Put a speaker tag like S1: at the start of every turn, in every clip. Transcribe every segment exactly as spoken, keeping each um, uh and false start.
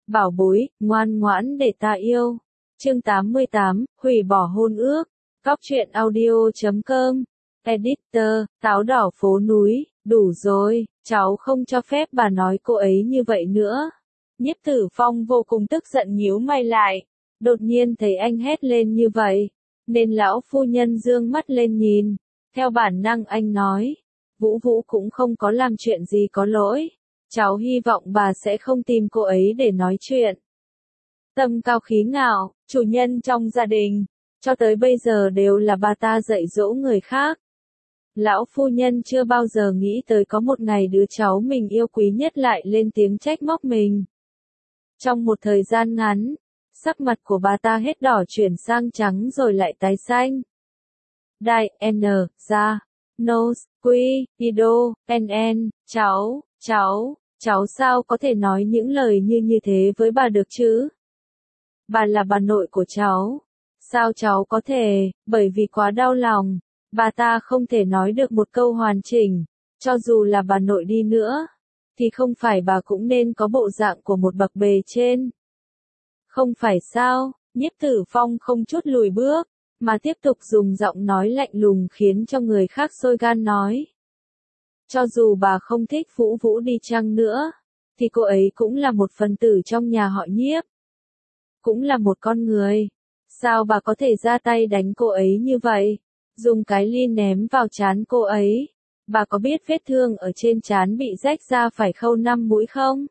S1: Bảo bối, ngoan ngoãn để ta yêu. Chương tám mươi tám, hủy bỏ hôn ước. Cóc truyện audio chấm com. Editor, táo đỏ phố núi, đủ rồi, cháu không cho phép bà nói cô ấy như vậy nữa. Nhiếp Tử Phong vô cùng tức giận nhíu mày lại. Đột nhiên thấy anh hét lên như vậy, nên lão phu nhân dương mắt lên nhìn. Theo bản năng anh nói, Vũ Vũ cũng không có làm chuyện gì có lỗi. Cháu hy vọng bà sẽ không tìm cô ấy để nói chuyện. Tâm cao khí ngạo, chủ nhân trong gia đình, cho tới bây giờ đều là bà ta dạy dỗ người khác. Lão phu nhân chưa bao giờ nghĩ tới có một ngày đứa cháu mình yêu quý nhất lại lên tiếng trách móc mình. Trong một thời gian ngắn, sắc mặt của bà ta hết đỏ chuyển sang trắng rồi lại tái xanh. Đại, N, ra, nose, quy, ido, N, cháu, cháu, cháu sao có thể nói những lời như như thế với bà được chứ? Bà là bà nội của cháu. Sao cháu có thể, bởi vì quá đau lòng, bà ta không thể nói được một câu hoàn chỉnh, cho dù là bà nội đi nữa, thì không phải bà cũng nên có bộ dạng của một bậc bề trên. Không phải sao, Nhiếp Tử Phong không chút lùi bước, mà tiếp tục dùng giọng nói lạnh lùng khiến cho người khác sôi gan nói. Cho dù bà không thích Vũ Vũ đi chăng nữa, thì cô ấy cũng là một phần tử trong nhà họ Nhiếp. Cũng là một con người. Sao bà có thể ra tay đánh cô ấy như vậy? Dùng cái ly ném vào trán cô ấy. Bà có biết vết thương ở trên trán bị rách ra phải khâu năm mũi không?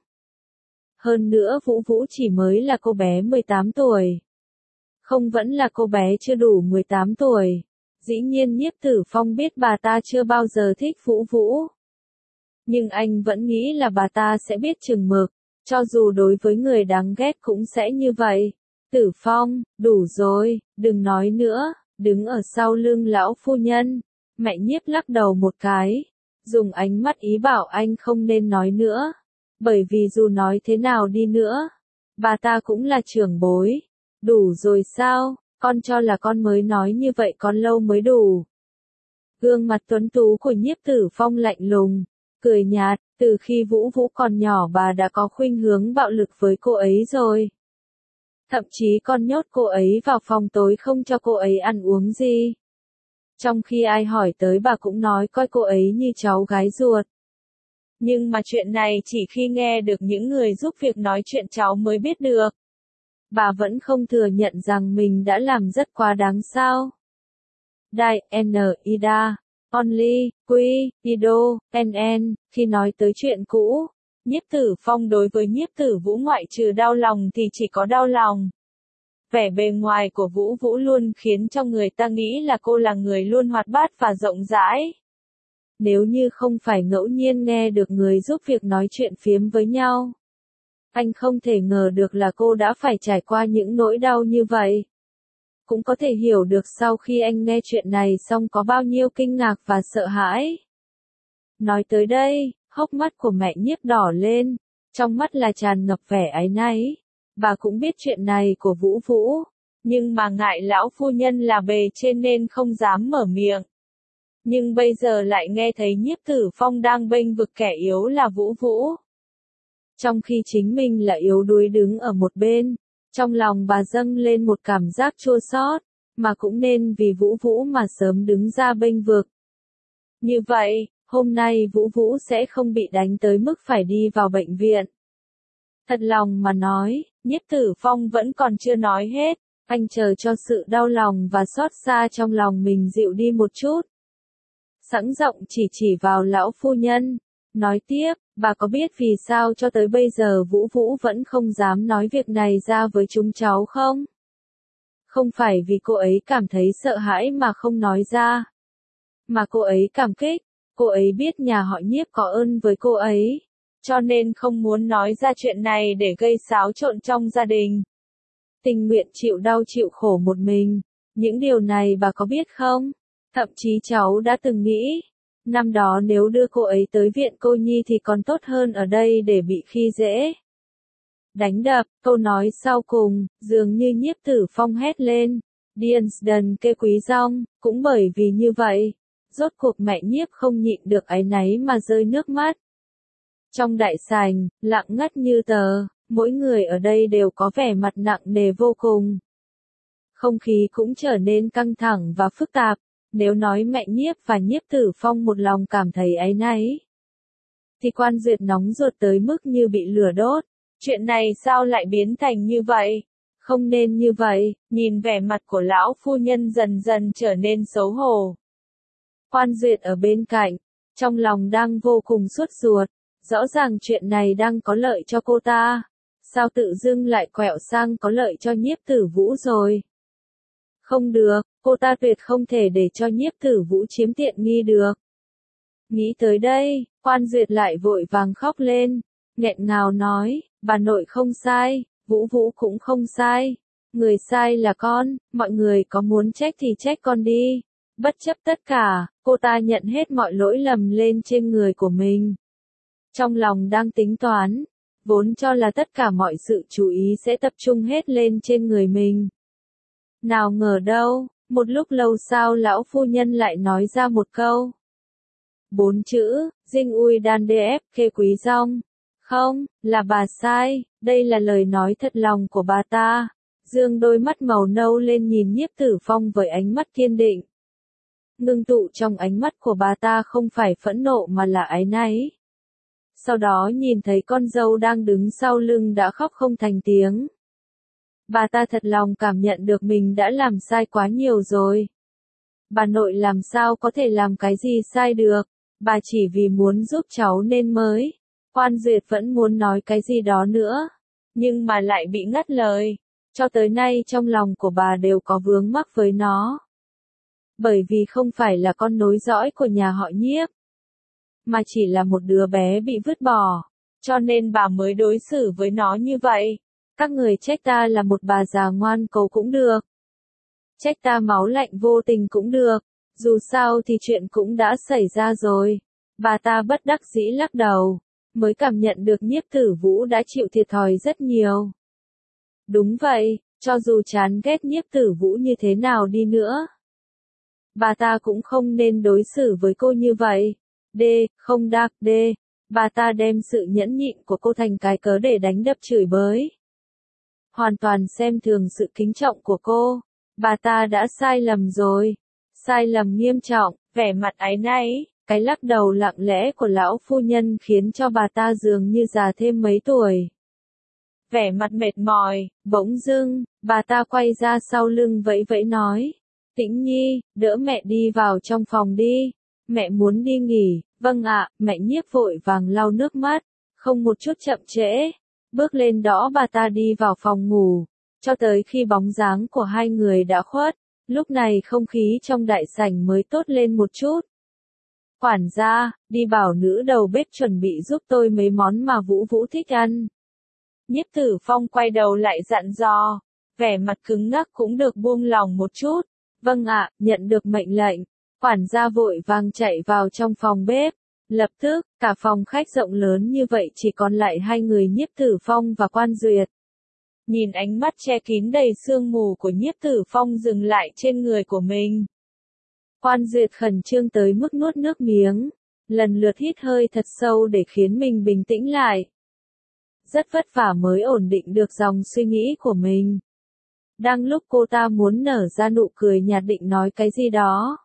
S1: Hơn nữa Vũ Vũ chỉ mới là cô bé mười tám tuổi. Không vẫn là cô bé chưa đủ mười tám tuổi. Dĩ nhiên Nhiếp Tử Phong biết bà ta chưa bao giờ thích Vũ Vũ. Nhưng anh vẫn nghĩ là bà ta sẽ biết chừng mực, cho dù đối với người đáng ghét cũng sẽ như vậy. Tử Phong, đủ rồi, đừng nói nữa, đứng ở sau lưng lão phu nhân. Mẹ Nhiếp lắc đầu một cái, dùng ánh mắt ý bảo anh không nên nói nữa. Bởi vì dù nói thế nào đi nữa, bà ta cũng là trưởng bối. Đủ rồi sao, con cho là con mới nói như vậy con lâu mới đủ. Gương mặt tuấn tú của Nhiếp Tử Phong lạnh lùng, cười nhạt, từ khi Vũ Vũ còn nhỏ bà đã có khuynh hướng bạo lực với cô ấy rồi. Thậm chí còn nhốt cô ấy vào phòng tối không cho cô ấy ăn uống gì. Trong khi ai hỏi tới bà cũng nói coi cô ấy như cháu gái ruột. Nhưng mà chuyện này chỉ khi nghe được những người giúp việc nói chuyện cháu mới biết được. Bà vẫn không thừa nhận rằng mình đã làm rất quá đáng sao. Đại, N, Ida, Only, Quy, Ido, N N, khi nói tới chuyện cũ, Nhiếp Tử Phong đối với Nhiếp Tử Vũ ngoại trừ đau lòng thì chỉ có đau lòng. Vẻ bề ngoài của Vũ Vũ luôn khiến cho người ta nghĩ là cô là người luôn hoạt bát và rộng rãi. Nếu như không phải ngẫu nhiên nghe được người giúp việc nói chuyện phiếm với nhau, anh không thể ngờ được là cô đã phải trải qua những nỗi đau như vậy. Cũng có thể hiểu được sau khi anh nghe chuyện này xong có bao nhiêu kinh ngạc và sợ hãi. Nói tới đây, hốc mắt của mẹ Nhiếp đỏ lên, trong mắt là tràn ngập vẻ áy náy. Bà cũng biết chuyện này của Vũ Vũ, nhưng mà ngại lão phu nhân là bề trên nên không dám mở miệng. Nhưng bây giờ lại nghe thấy Nhiếp Tử Phong đang bênh vực kẻ yếu là Vũ Vũ. Trong khi chính mình là yếu đuối đứng ở một bên, trong lòng bà dâng lên một cảm giác chua xót, mà cũng nên vì Vũ Vũ mà sớm đứng ra bênh vực. Như vậy, hôm nay Vũ Vũ sẽ không bị đánh tới mức phải đi vào bệnh viện. Thật lòng mà nói, Nhiếp Tử Phong vẫn còn chưa nói hết, anh chờ cho sự đau lòng và xót xa trong lòng mình dịu đi một chút. Sẵn giọng chỉ chỉ vào lão phu nhân, nói tiếp, bà có biết vì sao cho tới bây giờ Vũ Vũ vẫn không dám nói việc này ra với chúng cháu không? Không phải vì cô ấy cảm thấy sợ hãi mà không nói ra, mà cô ấy cảm kích, cô ấy biết nhà họ Nhiếp có ơn với cô ấy, cho nên không muốn nói ra chuyện này để gây xáo trộn trong gia đình. Tình nguyện chịu đau chịu khổ một mình, những điều này bà có biết không? Thậm chí cháu đã từng nghĩ, năm đó nếu đưa cô ấy tới viện cô nhi thì còn tốt hơn ở đây để bị khi dễ. Đánh đập, câu nói sau cùng, dường như Nhiếp Tử Phong hét lên, Điền kê quý rong, cũng bởi vì như vậy, rốt cuộc mẹ Nhiếp không nhịn được áy náy mà rơi nước mắt. Trong đại sảnh, lặng ngắt như tờ, Mỗi người ở đây đều có vẻ mặt nặng nề vô cùng. Không khí cũng trở nên căng thẳng và phức tạp, nếu nói mẹ Nhiếp và Nhiếp Tử Phong một lòng cảm thấy áy náy, thì Quan Duyệt nóng ruột tới mức như bị lửa đốt. Chuyện này sao lại biến thành như vậy? Không nên như vậy, nhìn vẻ mặt của lão phu nhân dần dần trở nên xấu hổ. Quan Duyệt ở bên cạnh, trong lòng đang vô cùng sốt ruột, rõ ràng chuyện này đang có lợi cho cô ta. Sao tự dưng lại quẹo sang có lợi cho Nhiếp Tử Vũ rồi? Không được, cô ta tuyệt không thể để cho Nhiếp Tử Vũ chiếm tiện nghi được. Nghĩ tới đây, Quan Duyệt lại vội vàng khóc lên, nghẹn ngào nói, bà nội không sai, Vũ Vũ cũng không sai. Người sai là con, mọi người có muốn trách thì trách con đi. Bất chấp tất cả, cô ta nhận hết mọi lỗi lầm lên trên người của mình. Trong lòng đang tính toán, vốn cho là tất cả mọi sự chú ý sẽ tập trung hết lên trên người mình. Nào ngờ đâu, một lúc lâu sau lão phu nhân lại nói ra một câu. Bốn chữ, dinh ui đan đê ép khê quý rong. Không, là bà sai, đây là lời nói thật lòng của bà ta. Dương đôi mắt màu nâu lên nhìn Nhiếp Tử Phong với ánh mắt kiên định. Ngưng tụ trong ánh mắt của bà ta không phải phẫn nộ mà là áy náy. Sau đó nhìn thấy con dâu đang đứng sau lưng đã khóc không thành tiếng. Bà ta thật lòng cảm nhận được mình đã làm sai quá nhiều rồi. Bà nội làm sao có thể làm cái gì sai được, bà chỉ vì muốn giúp cháu nên mới. Quan Duyệt vẫn muốn nói cái gì đó nữa, nhưng mà lại bị ngắt lời. Cho tới nay trong lòng của bà đều có vướng mắc với nó. Bởi vì không phải là con nối dõi của nhà họ Nhiếp, mà chỉ là một đứa bé bị vứt bỏ, cho nên bà mới đối xử với nó như vậy. Các người trách ta là một bà già ngoan cố cũng được. Trách ta máu lạnh vô tình cũng được, dù sao thì chuyện cũng đã xảy ra rồi. Bà ta bất đắc dĩ lắc đầu, mới cảm nhận được Nhiếp Tử Vũ đã chịu thiệt thòi rất nhiều. Đúng vậy, cho dù chán ghét Nhiếp Tử Vũ như thế nào đi nữa, bà ta cũng không nên đối xử với cô như vậy. D, không đáp D, bà ta đem sự nhẫn nhịn của cô thành cái cớ để đánh đập chửi bới. Hoàn toàn xem thường sự kính trọng của cô. Bà ta đã sai lầm rồi. Sai lầm nghiêm trọng, vẻ mặt áy náy, cái lắc đầu lặng lẽ của lão phu nhân khiến cho bà ta dường như già thêm mấy tuổi. Vẻ mặt mệt mỏi, bỗng dưng, bà ta quay ra sau lưng vẫy vẫy nói. Tĩnh Nhi, đỡ mẹ đi vào trong phòng đi. Mẹ muốn đi nghỉ. Vâng ạ, mẹ Nhiếp vội vàng lau nước mắt, không một chút chậm trễ. Bước lên đó bà ta đi vào phòng ngủ, cho tới khi bóng dáng của hai người đã khuất, lúc này không khí trong đại sảnh mới tốt lên một chút. Quản gia, đi bảo nữ đầu bếp chuẩn bị giúp tôi mấy món mà Vũ Vũ thích ăn. Nhiếp Tử Phong quay đầu lại dặn dò, vẻ mặt cứng ngắc cũng được buông lòng một chút. Vâng ạ, nhận được mệnh lệnh, quản gia vội vàng chạy vào trong phòng bếp. Lập tức, cả phòng khách rộng lớn như vậy chỉ còn lại hai người Nhiếp Tử Phong và Quan Duyệt. Nhìn ánh mắt che kín đầy sương mù của Nhiếp Tử Phong dừng lại trên người của mình. Quan Duyệt khẩn trương tới mức nuốt nước miếng, lần lượt hít hơi thật sâu để khiến mình bình tĩnh lại. Rất vất vả mới ổn định được dòng suy nghĩ của mình. Đang lúc cô ta muốn nở ra nụ cười nhạt định nói cái gì đó,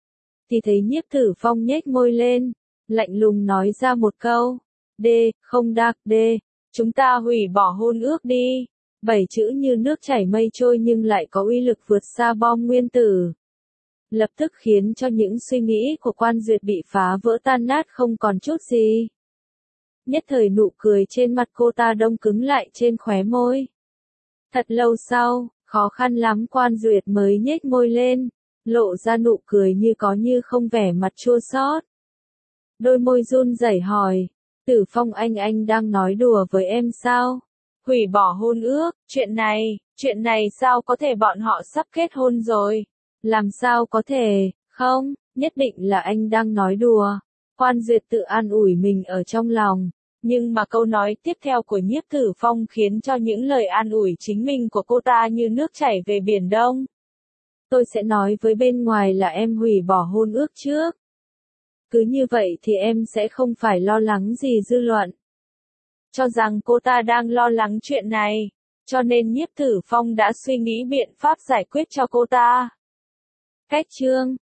S1: thì thấy Nhiếp Tử Phong nhếch môi lên, lạnh lùng nói ra một câu. D, không đáp D, chúng ta hủy bỏ hôn ước đi. Bảy chữ như nước chảy mây trôi nhưng lại có uy lực vượt xa bom nguyên tử. Lập tức khiến cho những suy nghĩ của Quan Duyệt bị phá vỡ tan nát không còn chút gì. Nhất thời nụ cười trên mặt cô ta đông cứng lại trên khóe môi. Thật lâu sau, khó khăn lắm Quan Duyệt mới nhếch môi lên, lộ ra nụ cười như có như không vẻ mặt chua xót. Đôi môi run rẩy hỏi, Tử Phong anh anh đang nói đùa với em sao? Hủy bỏ hôn ước, chuyện này, chuyện này sao có thể bọn họ sắp kết hôn rồi? Làm sao có thể, không, nhất định là anh đang nói đùa. Quan Duyệt tự an ủi mình ở trong lòng, nhưng mà câu nói tiếp theo của Nhiếp Tử Phong khiến cho những lời an ủi chính mình của cô ta như nước chảy về biển Đông. Tôi sẽ nói với bên ngoài là em hủy bỏ hôn ước trước. Cứ như vậy thì em sẽ không phải lo lắng gì dư luận. cho rằng cô ta đang lo lắng chuyện này, cho nên Nhiếp Tử Phong đã suy nghĩ biện pháp giải quyết cho cô ta. Cách chương